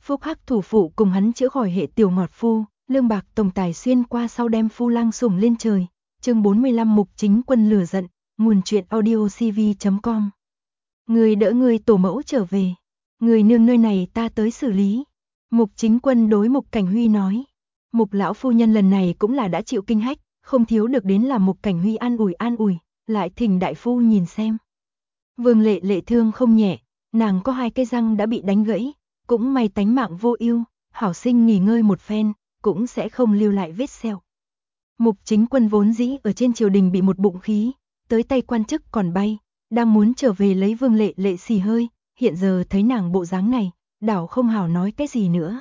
Phúc Hắc thủ phụ cùng hắn chữa khỏi hệ tiểu ngọt phu, lương bạc tổng tài xuyên qua sau đem phu lang sủng lên trời. Chương 45 Mục Chính Quân lửa giận, nguồn truyện audiocv.com. Người đỡ người tổ mẫu trở về, người nương nơi này ta tới xử lý. Mục Chính Quân đối Mục Cảnh Huy nói. Mục lão phu nhân lần này cũng là đã chịu kinh hách, không thiếu được đến là Mục Cảnh Huy an ủi, lại thỉnh đại phu nhìn xem. Vương Lệ Lệ thương không nhẹ, nàng có 2 cái răng đã bị đánh gãy, cũng may tánh mạng vô ưu, hảo sinh nghỉ ngơi một phen, cũng sẽ không lưu lại vết sẹo. Mục Chính Quân vốn dĩ ở trên triều đình bị một bụng khí, tới tay quan chức còn bay, đang muốn trở về lấy Vương Lệ Lệ xì hơi, hiện giờ thấy nàng bộ dáng này, đảo không hảo nói cái gì nữa.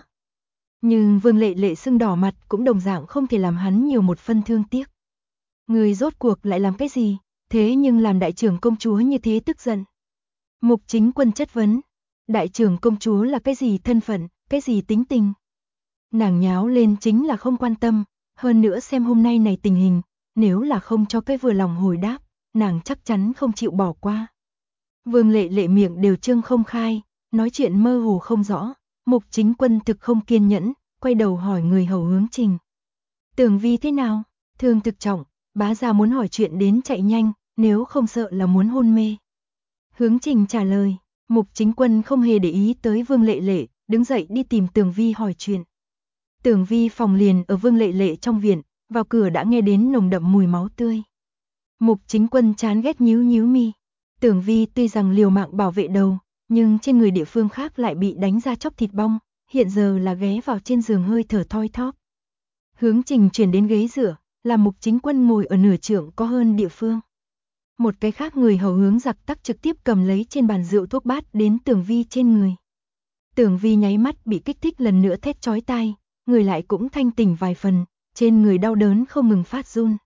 Nhưng Vương Lệ Lệ sưng đỏ mặt cũng đồng dạng không thể làm hắn nhiều một phân thương tiếc. Người rốt cuộc lại làm cái gì, thế nhưng làm đại trưởng công chúa như thế tức giận. Mục Chính Quân chất vấn, đại trưởng công chúa là cái gì thân phận, cái gì tính tình. Nàng nháo lên chính là không quan tâm, hơn nữa xem hôm nay này tình hình, nếu là không cho cái vừa lòng hồi đáp, nàng chắc chắn không chịu bỏ qua. Vương Lệ Lệ miệng đều trương không khai, nói chuyện mơ hồ không rõ. Mục Chính Quân thực không kiên nhẫn, quay đầu hỏi người hầu Hướng Trình. Tưởng Vi thế nào? Thương thực trọng, bá gia muốn hỏi chuyện đến chạy nhanh, nếu không sợ là muốn hôn mê. Hướng Trình trả lời, Mục Chính Quân không hề để ý tới Vương Lệ Lệ, đứng dậy đi tìm Tưởng Vi hỏi chuyện. Tưởng Vi phòng liền ở Vương Lệ Lệ trong viện, vào cửa đã nghe đến nồng đậm mùi máu tươi. Mục Chính Quân chán ghét nhíu mi. Tưởng Vi tuy rằng liều mạng bảo vệ đầu, nhưng trên người địa phương khác lại bị đánh ra chóc thịt bong, hiện giờ là ghé vào trên giường hơi thở thoi thóp. Hướng Trình chuyển đến ghế dựa, làm Mục Chính Quân ngồi ở nửa trượng có hơn địa phương. Một cái khác người hầu Hướng Giặc tắc trực tiếp cầm lấy trên bàn rượu thuốc bát đến Tưởng Vi trên người. Tưởng Vi nháy mắt bị kích thích lần nữa thét chói tai, người lại cũng thanh tỉnh vài phần, trên người đau đớn không ngừng phát run.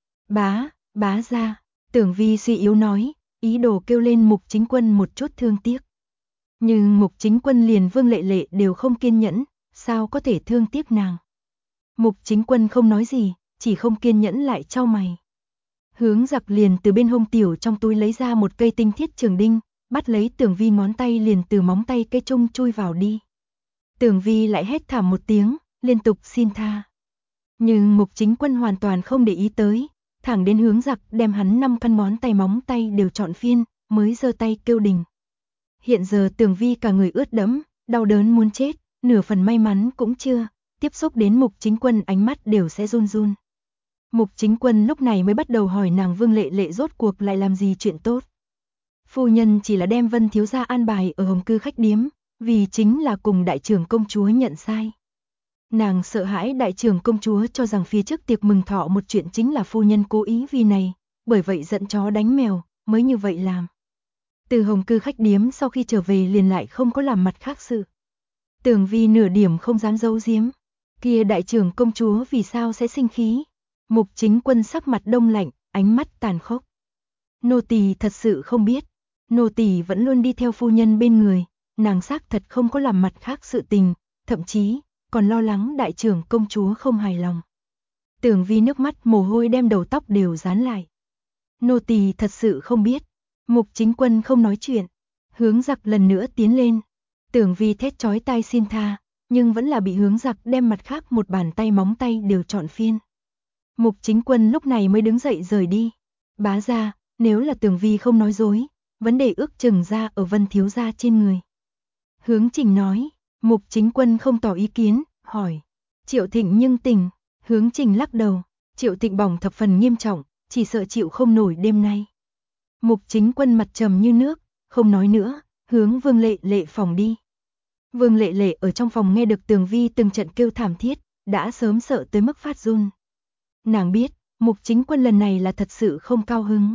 Bá gia, Tưởng Vi suy yếu nói, ý đồ kêu lên Mục Chính Quân một chút thương tiếc. Nhưng Mục Chính Quân liền Vương Lệ Lệ đều không kiên nhẫn, sao có thể thương tiếc nàng. Mục Chính Quân không nói gì, chỉ không kiên nhẫn lại chau mày. Hướng Giặc liền từ bên hông tiểu trong túi lấy ra một cây tinh thiết trường đinh, bắt lấy Tưởng Vi ngón tay liền từ móng tay cây trung chui vào đi. Tưởng Vi lại hét thảm một tiếng, liên tục xin tha. Nhưng Mục Chính Quân hoàn toàn không để ý tới, thẳng đến Hướng Giặc đem hắn 5 căn ngón tay móng tay đều chọn phiên, mới giơ tay kêu đình. Hiện giờ Tưởng Vi cả người ướt đẫm, đau đớn muốn chết, nửa phần may mắn cũng chưa, tiếp xúc đến Mục Chính Quân ánh mắt đều sẽ run run. Mục Chính Quân lúc này mới bắt đầu hỏi nàng Vương Lệ Lệ rốt cuộc lại làm gì chuyện tốt. Phu nhân chỉ là đem Vân thiếu gia an bài ở Hồng Cư khách điếm, vì chính là cùng đại trưởng công chúa nhận sai. Nàng sợ hãi đại trưởng công chúa cho rằng phía trước tiệc mừng thọ một chuyện chính là phu nhân cố ý vì này, bởi vậy giận chó đánh mèo, mới như vậy làm. Từ Hồng Cư khách điếm sau khi trở về liền lại không có làm mặt khác sự. Tưởng Vi nửa điểm không dám giấu giếm, kia đại trưởng công chúa vì sao sẽ sinh khí. Mục Chính Quân sắc mặt đông lạnh, ánh mắt tàn khốc. Nô tỳ thật sự không biết, nô tỳ vẫn luôn đi theo phu nhân bên người, nàng xác thật không có làm mặt khác sự tình, thậm chí còn lo lắng đại trưởng công chúa không hài lòng. Tưởng Vi nước mắt mồ hôi đem đầu tóc đều dán lại. Nô tỳ thật sự không biết. Mục Chính Quân không nói chuyện, Hướng Giặc lần nữa tiến lên. Tưởng Vi thét chói tai xin tha, nhưng vẫn là bị Hướng Giặc đem mặt khác một bàn tay móng tay đều chọn phiên. Mục Chính Quân lúc này mới đứng dậy rời đi. Bá gia, nếu là Tưởng Vi không nói dối, vấn đề ước chừng ra ở Vân thiếu gia trên người. Hướng Trình nói. Mục Chính Quân không tỏ ý kiến, hỏi. Triệu Thịnh nhưng tỉnh. Hướng Trình lắc đầu. Triệu Thịnh bỏng thập phần nghiêm trọng, chỉ sợ chịu không nổi đêm nay. Mục Chính Quân mặt trầm như nước, không nói nữa, hướng Vương Lệ Lệ phòng đi. Vương Lệ Lệ ở trong phòng nghe được Tưởng Vi từng trận kêu thảm thiết, đã sớm sợ tới mức phát run. Nàng biết, Mục Chính Quân lần này là thật sự không cao hứng.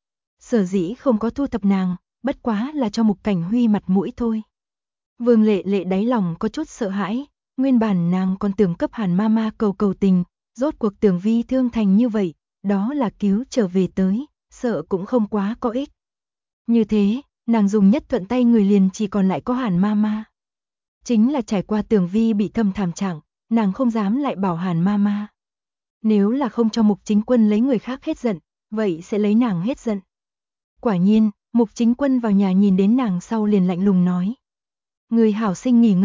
Sở dĩ không có thu thập nàng, bất quá là cho Mục Cảnh Huy mặt mũi thôi. Vương Lệ Lệ đáy lòng có chút sợ hãi, nguyên bản nàng còn tưởng cấp Hàn Mama cầu tình, rốt cuộc Tưởng Vi thương thành như vậy, đó là cứu trở về tới, sợ cũng không quá có ích. Như thế, nàng dùng nhất thuận tay người liền chỉ còn lại có Hàn Mama. Chính là trải qua Tưởng Vi bị thâm thảm trạng, nàng không dám lại bảo Hàn Mama. Nếu là không cho Mục Chính Quân lấy người khác hết giận, vậy sẽ lấy nàng hết giận. Quả nhiên, Mục Chính Quân vào nhà nhìn đến nàng sau liền lạnh lùng nói. Người hảo sinh nghỉ ngơi,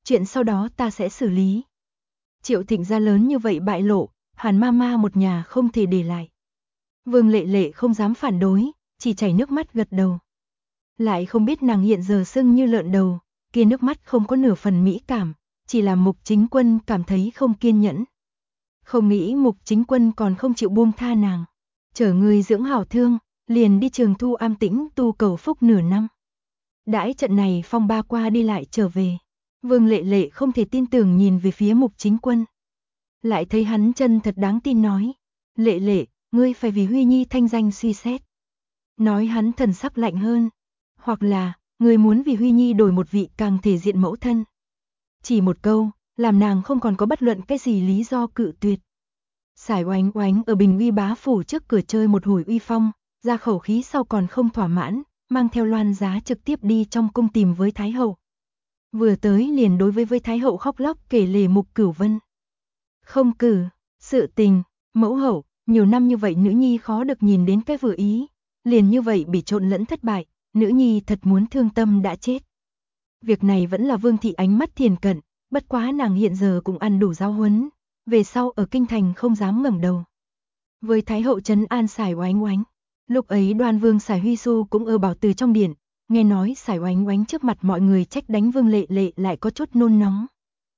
chuyện sau đó ta sẽ xử lý. Triệu Thịnh gia lớn như vậy bại lộ, Hàn Mama một nhà không thể để lại. Vương Lệ Lệ không dám phản đối, chỉ chảy nước mắt gật đầu. Lại không biết nàng hiện giờ sưng như lợn đầu, kia nước mắt không có nửa phần mỹ cảm, chỉ là Mục Chính Quân cảm thấy không kiên nhẫn. Không nghĩ Mục Chính Quân còn không chịu buông tha nàng. Chở người dưỡng hảo thương, liền đi Trường Thu am tĩnh tu cầu phúc nửa năm. Đãi trận này phong ba qua đi lại trở về. Vương Lệ Lệ không thể tin tưởng nhìn về phía Mục Chính Quân. Lại thấy hắn chân thật đáng tin nói. Lệ Lệ, ngươi phải vì Huy Nhi thanh danh suy xét. Nói hắn thần sắc lạnh hơn. Hoặc là, ngươi muốn vì Huy Nhi đổi một vị càng thể diện mẫu thân. Chỉ một câu, làm nàng không còn có bất luận cái gì lý do cự tuyệt. Sải Oánh Oánh ở Bình Uy bá phủ trước cửa chơi một hồi uy phong, ra khẩu khí sau còn không thỏa mãn, mang theo Loan Giá trực tiếp đi trong cung tìm với Thái hậu. Vừa tới liền đối với Thái hậu khóc lóc kể lể Mục Cửu Vân. Không cử, sự tình, mẫu hậu, nhiều năm như vậy nữ nhi khó được nhìn đến cái vừa ý, liền như vậy bị trộn lẫn thất bại, nữ nhi thật muốn thương tâm đã chết. Việc này vẫn là Vương thị ánh mắt thiền cận, bất quá nàng hiện giờ cũng ăn đủ giáo huấn, về sau ở kinh thành không dám ngẩng đầu. Với Thái hậu trấn an Sải Oánh Oánh, lúc ấy Đoan Vương Sải Huy Xu cũng ở bảo từ trong điện, nghe nói Sải Oánh Oánh trước mặt mọi người trách đánh Vương Lệ Lệ lại có chút nôn nóng.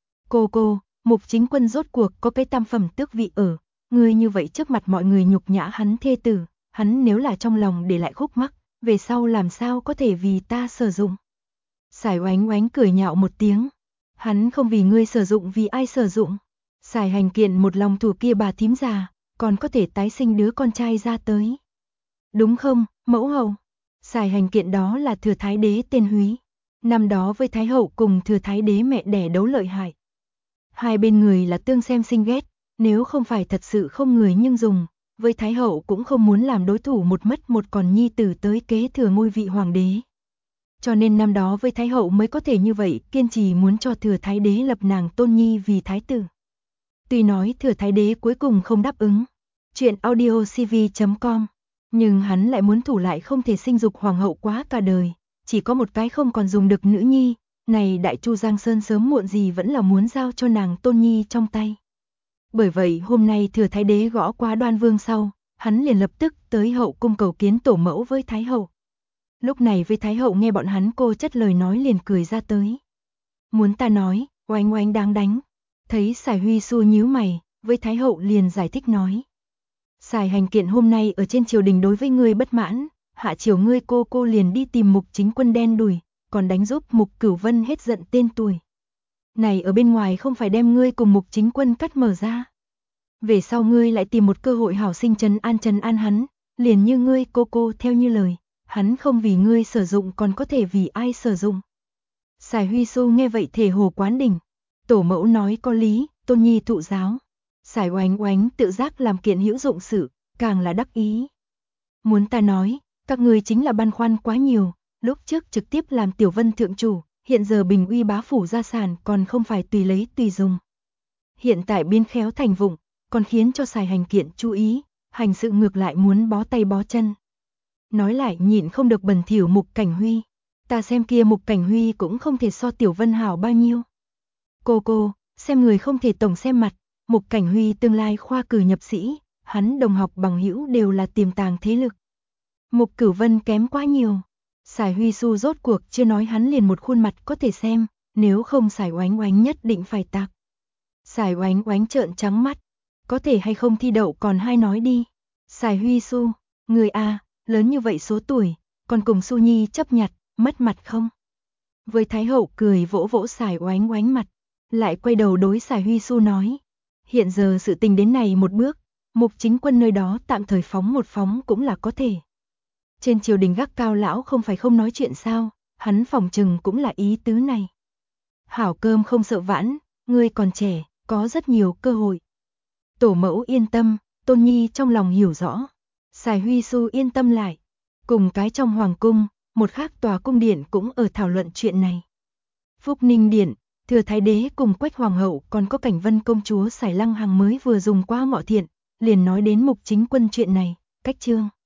Cô, Mục Chính Quân rốt cuộc có cái tam phẩm tước vị ở, ngươi như vậy trước mặt mọi người nhục nhã hắn thê tử, hắn nếu là trong lòng để lại khúc mắc, về sau làm sao có thể vì ta sử dụng. Sải Oánh Oánh cười nhạo một tiếng, hắn không vì ngươi sử dụng vì ai sử dụng. Sải Hành Kiện một lòng thủ kia bà thím già, còn có thể tái sinh đứa con trai ra tới. Đúng không, mẫu hậu? Sải Hành Kiện đó là Thừa Thái Đế tên Húy. Năm đó với Thái hậu cùng Thừa Thái Đế mẹ đẻ đấu lợi hại. Hai bên người là tương xem sinh ghét, nếu không phải thật sự không người nhưng dùng, với Thái hậu cũng không muốn làm đối thủ một mất một còn nhi tử tới kế thừa ngôi vị hoàng đế. Cho nên năm đó với Thái hậu mới có thể như vậy, kiên trì muốn cho Thừa Thái Đế lập nàng Tôn Nhi vì thái tử. Tuy nói Thừa Thái Đế cuối cùng không đáp ứng, chuyện audiocv.com, nhưng hắn lại muốn thủ lại không thể sinh dục hoàng hậu quá cả đời, chỉ có một cái không còn dùng được nữ nhi, này Đại Chu Giang Sơn sớm muộn gì vẫn là muốn giao cho nàng Tôn Nhi trong tay. Bởi vậy hôm nay Thừa Thái Đế gõ qua Đoan Vương sau, hắn liền lập tức tới hậu cung cầu kiến tổ mẫu với Thái hậu. Lúc này với Thái hậu nghe bọn hắn cô chất lời nói liền cười ra tới. Muốn ta nói, Oánh Oánh đáng đánh. Thấy Sải Huy Xu nhíu mày, với Thái hậu liền giải thích nói. Sải Hành Kiện hôm nay ở trên triều đình đối với ngươi bất mãn, hạ triều ngươi cô liền đi tìm Mục Chính Quân đen đuổi, còn đánh giúp Mục Cửu Vân hết giận tên tuổi. Này ở bên ngoài không phải đem ngươi cùng Mục Chính Quân cắt mở ra. Về sau ngươi lại tìm một cơ hội hảo sinh trấn an hắn, liền như ngươi cô theo như lời, hắn không vì ngươi sử dụng còn có thể vì ai sử dụng. Sải Huy Xu nghe vậy thể hồ quán đỉnh, tổ mẫu nói có lý, Tôn Nhi thụ giáo. Sải Oánh Oánh tự giác làm kiện hữu dụng sự, càng là đắc ý. Muốn ta nói, các ngươi chính là băn khoăn quá nhiều, lúc trước trực tiếp làm Tiểu Vân thượng chủ, hiện giờ Bình Uy bá phủ gia sản còn không phải tùy lấy tùy dùng. Hiện tại biên khéo thành vụng, còn khiến cho Sải Hành Kiện chú ý, hành sự ngược lại muốn bó tay bó chân. Nói lại nhịn không được bẩn thỉu Mục Cảnh Huy, ta xem kia Mục Cảnh Huy cũng không thể so Tiểu Vân hảo bao nhiêu. Cô, xem người không thể tổng xem mặt, Mục Cảnh Huy tương lai khoa cử nhập sĩ, hắn đồng học bằng hữu đều là tiềm tàng thế lực. Mục Cửu Vân kém quá nhiều. Sải Huy Xu rốt cuộc chưa nói hắn liền một khuôn mặt có thể xem, nếu không Sải Oánh Oánh nhất định phải tạc. Sải Oánh Oánh trợn trắng mắt, có thể hay không thi đậu còn hai nói đi. Sải Huy Xu, người a, lớn như vậy số tuổi, còn cùng Xu Nhi chấp nhặt, mất mặt không? Với Thái hậu cười vỗ vỗ Sải Oánh Oánh mặt, lại quay đầu đối Sải Huy Xu nói, hiện giờ sự tình đến này một bước, Mục Chính Quân nơi đó tạm thời phóng một phóng cũng là có thể. Trên triều đình gác cao lão không phải không nói chuyện sao, hắn phỏng chừng cũng là ý tứ này. Hảo cơm không sợ vãn, ngươi còn trẻ, có rất nhiều cơ hội. Tổ mẫu yên tâm, Tôn Nhi trong lòng hiểu rõ. Sải Huy Xu yên tâm lại. Cùng cái trong hoàng cung, một khác tòa cung điện cũng ở thảo luận chuyện này. Phúc Ninh Điện, Thừa Thái Đế cùng Quách Hoàng hậu còn có Cảnh Vân công chúa Sải Lăng Hằng mới vừa dùng qua ngọ thiện, liền nói đến Mục Chính Quân chuyện này, cách chương.